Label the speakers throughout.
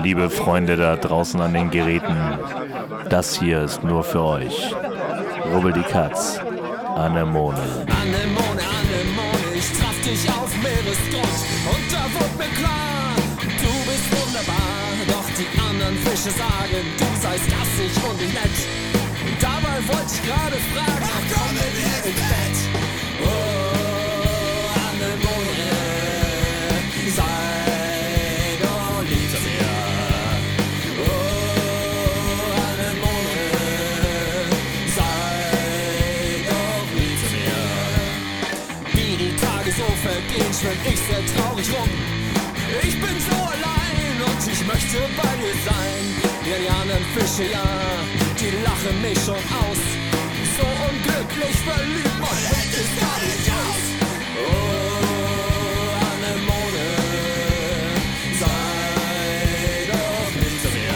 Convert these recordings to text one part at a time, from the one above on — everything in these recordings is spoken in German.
Speaker 1: Liebe Freunde da draußen an den Geräten, das hier ist nur für euch. Rubbel die Katz, Anemone.
Speaker 2: Anemone, Anemone, ich traf dich auf Meeresgrund und da wurde mir klar, du bist wunderbar. Doch die anderen Fische sagen, du seist gassig und nicht nett. Und dabei wollte ich gerade fragen, komm mit mir ins Bett. Oh, Anemone, sei doch lieb zu mir. Oh, Anemone, sei doch lieb zu mir. Wie die Tage so vergehen, schwimm ich sehr traurig rum. Ich bin so allein und ich möchte bei dir sein. Ja, die anderen Fische, ja, die lachen mich schon aus. So unglücklich verliebt und hält es gar nicht aus. Oh, Anemone, sei doch lieb zu mir.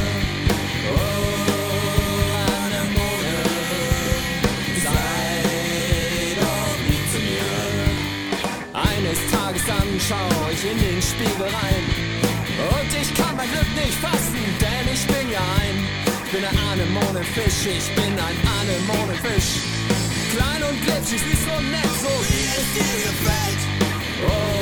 Speaker 2: Oh, Anemone, sei doch lieb zu mir. Eines Tages dann schau ich in den Spiegel rein und ich kann mein Glück nicht fassen, denn ich bin ja ich bin ein Anemonenfisch, ich bin ein Anemonenfisch. Klein und glitschig, süß und nett, so wie es dir gefällt. Oh,